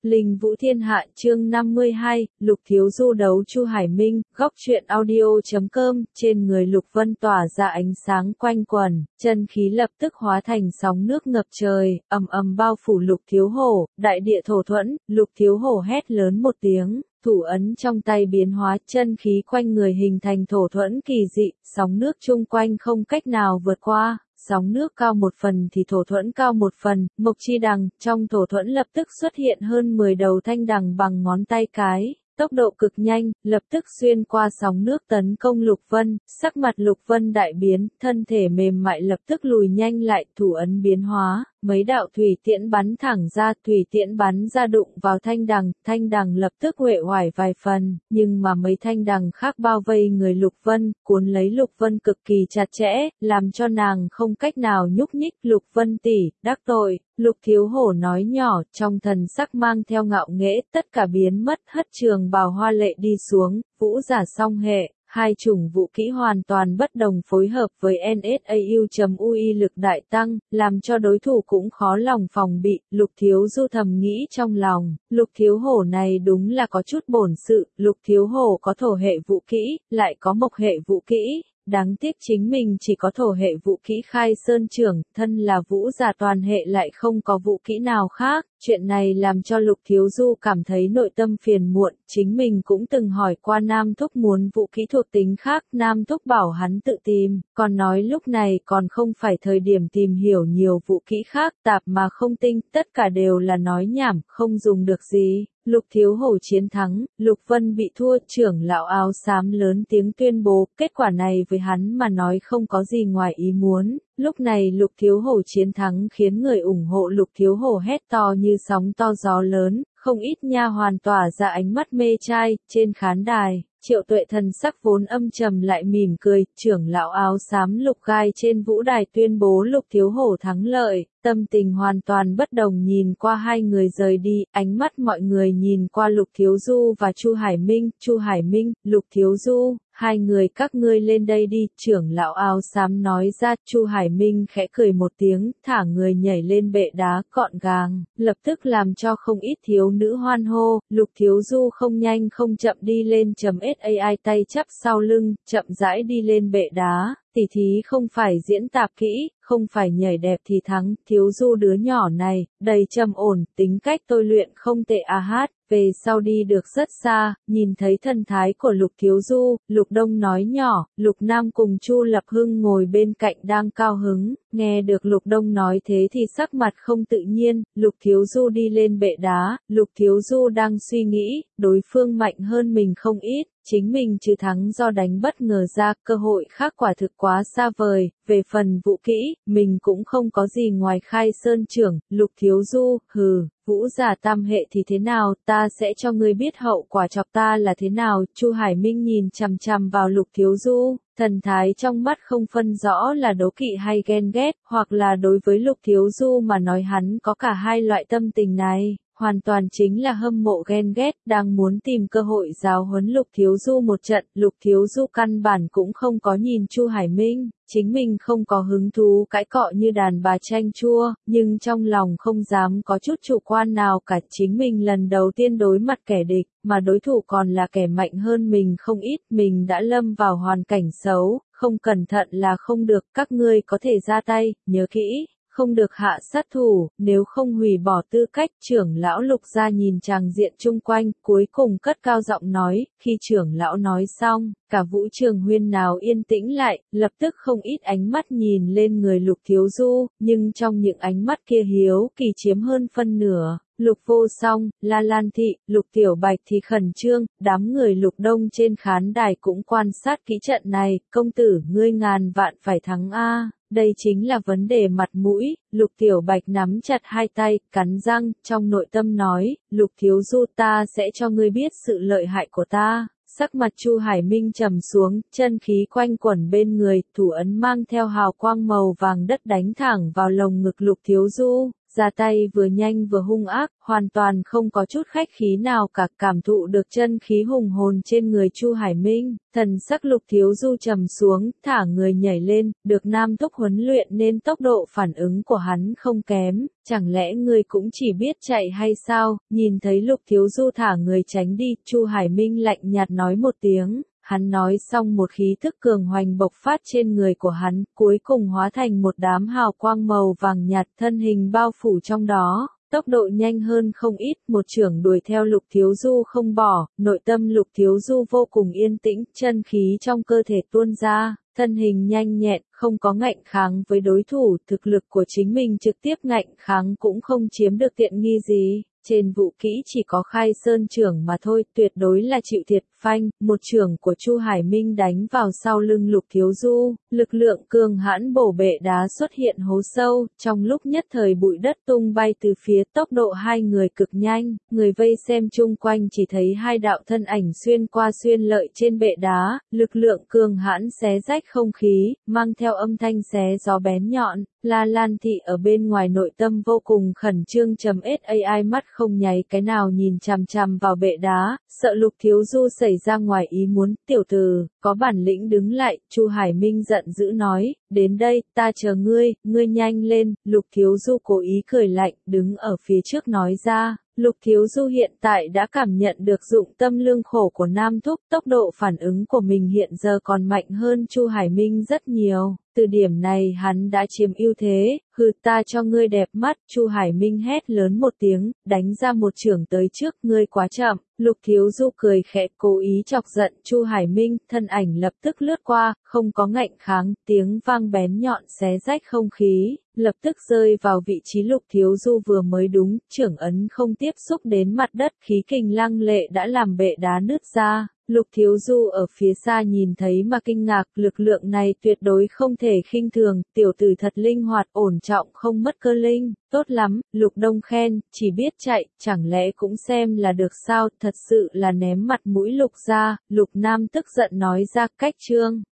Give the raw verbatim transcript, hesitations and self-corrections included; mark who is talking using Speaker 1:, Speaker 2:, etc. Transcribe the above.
Speaker 1: Linh Vũ Thiên Hạ chương năm mươi hai, Lục Thiếu Du đấu Chu Hải Minh, góc truyện audio.com, trên người Lục Vân tỏa ra ánh sáng quanh quần, chân khí lập tức hóa thành sóng nước ngập trời, ầm ầm bao phủ Lục Thiếu Hổ, đại địa thổ thuẫn, Lục Thiếu Hổ hét lớn một tiếng. Thủ ấn trong tay biến hóa, chân khí quanh người hình thành thổ thuẫn kỳ dị, sóng nước chung quanh không cách nào vượt qua, sóng nước cao một phần thì thổ thuẫn cao một phần, mộc chi đằng, trong thổ thuẫn lập tức xuất hiện hơn mười đầu thanh đằng bằng ngón tay cái. Tốc độ cực nhanh, lập tức xuyên qua sóng nước tấn công Lục Vân, sắc mặt Lục Vân đại biến, thân thể mềm mại lập tức lùi nhanh lại, thủ ấn biến hóa, mấy đạo thủy tiễn bắn thẳng ra, thủy tiễn bắn ra đụng vào thanh đằng, thanh đằng lập tức uể oải vài phần, nhưng mà mấy thanh đằng khác bao vây người Lục Vân, cuốn lấy Lục Vân cực kỳ chặt chẽ, làm cho nàng không cách nào nhúc nhích. Lục Vân tỷ, đắc tội. Lục Thiếu Hổ nói nhỏ, trong thần sắc mang theo ngạo nghễ, tất cả biến mất, hất trường bào hoa lệ đi xuống, vũ giả song hệ, hai chủng vũ kỹ hoàn toàn bất đồng phối hợp với en ét a u i lực đại tăng, làm cho đối thủ cũng khó lòng phòng bị. Lục Thiếu Du thầm nghĩ trong lòng, Lục Thiếu Hổ này đúng là có chút bổn sự, Lục Thiếu Hổ có thổ hệ vũ kỹ, lại có mộc hệ vũ kỹ. Đáng tiếc chính mình chỉ có thổ hệ vũ kỹ khai sơn trưởng, thân là vũ giả toàn hệ lại không có vũ kỹ nào khác. Chuyện này làm cho Lục Thiếu Du cảm thấy nội tâm phiền muộn, chính mình cũng từng hỏi qua Nam Thúc muốn vũ kỹ thuộc tính khác, Nam Thúc bảo hắn tự tìm, còn nói lúc này còn không phải thời điểm tìm hiểu nhiều vũ kỹ khác, tạp mà không tinh, tất cả đều là nói nhảm, không dùng được gì. Lục Thiếu Hổ chiến thắng, Lục Vân bị thua, trưởng lão áo xám lớn tiếng tuyên bố, kết quả này với hắn mà nói không có gì ngoài ý muốn. Lúc này Lục Thiếu Hổ chiến thắng khiến người ủng hộ Lục Thiếu Hổ hét to như sóng to gió lớn, không ít nha hoàn tỏa ra ánh mắt mê trai. Trên khán đài, Triệu Tuệ thần sắc vốn âm trầm lại mỉm cười, trưởng lão áo xám Lục Gai trên vũ đài tuyên bố Lục Thiếu Hổ thắng lợi, tâm tình hoàn toàn bất đồng nhìn qua hai người rời đi, ánh mắt mọi người nhìn qua Lục Thiếu Du và Chu Hải Minh, Chu Hải Minh, Lục Thiếu Du. Hai người các ngươi lên đây đi, trưởng lão áo xám nói ra. Chu Hải Minh khẽ cười một tiếng, thả người nhảy lên bệ đá, gọn gàng, lập tức làm cho không ít thiếu nữ hoan hô. Lục Thiếu Du không nhanh không chậm đi lên chấm sai tay chắp sau lưng, chậm rãi đi lên bệ đá. Tỉ thí không phải diễn tạp kỹ, không phải nhảy đẹp thì thắng, Thiếu Du đứa nhỏ này, đầy trầm ổn, tính cách tôi luyện không tệ a hát. Về sau đi được rất xa, nhìn thấy thần thái của Lục Thiếu Du, Lục Đông nói nhỏ, Lục Nam cùng Chu Lập Hưng ngồi bên cạnh đang cao hứng, nghe được Lục Đông nói thế thì sắc mặt không tự nhiên. Lục Thiếu Du đi lên bệ đá, Lục Thiếu Du đang suy nghĩ, đối phương mạnh hơn mình không ít, chính mình trừ thắng do đánh bất ngờ ra, cơ hội khác quả thực quá xa vời. Về phần vũ kỹ, mình cũng không có gì ngoài khai sơn trưởng. Lục Thiếu Du, hừ, vũ giả tam hệ thì thế nào, ta sẽ cho ngươi biết hậu quả chọc ta là thế nào. Chu Hải Minh nhìn chằm chằm vào Lục Thiếu Du, thần thái trong mắt không phân rõ là đố kỵ hay ghen ghét, hoặc là đối với Lục Thiếu Du mà nói hắn có cả hai loại tâm tình này. Hoàn toàn chính là hâm mộ ghen ghét, đang muốn tìm cơ hội giáo huấn Lục Thiếu Du một trận. Lục Thiếu Du căn bản cũng không có nhìn Chu Hải Minh, chính mình không có hứng thú cãi cọ như đàn bà chanh chua, nhưng trong lòng không dám có chút chủ quan nào cả. Chính mình lần đầu tiên đối mặt kẻ địch, mà đối thủ còn là kẻ mạnh hơn mình không ít, mình đã lâm vào hoàn cảnh xấu, không cẩn thận là không được, các ngươi có thể ra tay, nhớ kỹ. Không được hạ sát thủ, nếu không hủy bỏ tư cách. Trưởng lão Lục gia nhìn tràng diện chung quanh, cuối cùng cất cao giọng nói. Khi trưởng lão nói xong, cả vũ trường huyên náo yên tĩnh lại, lập tức không ít ánh mắt nhìn lên người Lục Thiếu Du, nhưng trong những ánh mắt kia hiếu kỳ chiếm hơn phân nửa. Lục Vô Song, La Lan Thị, Lục Tiểu Bạch thì khẩn trương, đám người Lục Đông trên khán đài cũng quan sát kỹ trận này. Công tử, ngươi ngàn vạn phải thắng a. Đây chính là vấn đề mặt mũi. Lục Tiểu Bạch nắm chặt hai tay, cắn răng, trong nội tâm nói, Lục Thiếu Du, ta sẽ cho ngươi biết sự lợi hại của ta. Sắc mặt Chu Hải Minh trầm xuống, chân khí quanh quẩn bên người, thủ ấn mang theo hào quang màu vàng đất đánh thẳng vào lồng ngực Lục Thiếu Du. ra tay vừa nhanh vừa hung ác, hoàn toàn không có chút khách khí nào cả, cảm thụ được chân khí hùng hồn trên người Chu Hải Minh, thần sắc Lục Thiếu Du trầm xuống, thả người nhảy lên, được Nam Thúc huấn luyện nên tốc độ phản ứng của hắn không kém, chẳng lẽ ngươi cũng chỉ biết chạy hay sao? Nhìn thấy Lục Thiếu Du thả người tránh đi, Chu Hải Minh lạnh nhạt nói một tiếng. Hắn nói xong một khí thức cường hoành bộc phát trên người của hắn, cuối cùng hóa thành một đám hào quang màu vàng nhạt, thân hình bao phủ trong đó, tốc độ nhanh hơn không ít, một chưởng đuổi theo Lục Thiếu Du không bỏ, nội tâm Lục Thiếu Du vô cùng yên tĩnh, chân khí trong cơ thể tuôn ra, thân hình nhanh nhẹn, không có ngạnh kháng với đối thủ, thực lực của chính mình trực tiếp ngạnh kháng cũng không chiếm được tiện nghi gì. Trên vũ kỹ chỉ có khai sơn chưởng mà thôi, tuyệt đối là chịu thiệt. Phanh, một chưởng của Chu Hải Minh đánh vào sau lưng Lục Thiếu Du, lực lượng cường hãn bổ bệ đá xuất hiện hố sâu, trong lúc nhất thời bụi đất tung bay từ phía, tốc độ hai người cực nhanh, người vây xem chung quanh chỉ thấy hai đạo thân ảnh xuyên qua xuyên lợi trên bệ đá, lực lượng cường hãn xé rách không khí, mang theo âm thanh xé gió bén nhọn. La Lan Thị ở bên ngoài nội tâm vô cùng khẩn trương chấm sai mắt không nháy cái nào nhìn chằm chằm vào bệ đá, sợ Lục Thiếu Du xảy ra ngoài ý muốn, tiểu tử, có bản lĩnh đứng lại, Chu Hải Minh giận dữ nói, đến đây, ta chờ ngươi, ngươi nhanh lên, Lục Thiếu Du cố ý cười lạnh, đứng ở phía trước nói ra. Lục Thiếu Du hiện tại đã cảm nhận được dụng tâm lương khổ của Nam Thúc, tốc độ phản ứng của mình hiện giờ còn mạnh hơn Chu Hải Minh rất nhiều. Từ điểm này hắn đã chiếm ưu thế, hừ ta cho ngươi đẹp mắt, Chu Hải Minh hét lớn một tiếng, đánh ra một chưởng tới trước, ngươi quá chậm. Lục Thiếu Du cười khẽ, cố ý chọc giận Chu Hải Minh, thân ảnh lập tức lướt qua, không có ngạnh kháng, tiếng vang bén nhọn xé rách không khí, lập tức rơi vào vị trí Lục Thiếu Du vừa mới đúng, chưởng ấn không tiếp xúc đến mặt đất, khí kình lăng lệ đã làm bệ đá nứt ra. Lục Thiếu Du ở phía xa nhìn thấy mà kinh ngạc, lực lượng này tuyệt đối không thể khinh thường, tiểu tử thật linh hoạt, ổn trọng, không mất cơ linh, tốt lắm, Lục Đông khen, chỉ biết chạy, chẳng lẽ cũng xem là được sao, thật sự là ném mặt mũi Lục ra, Lục Nam tức giận nói ra, cách chương.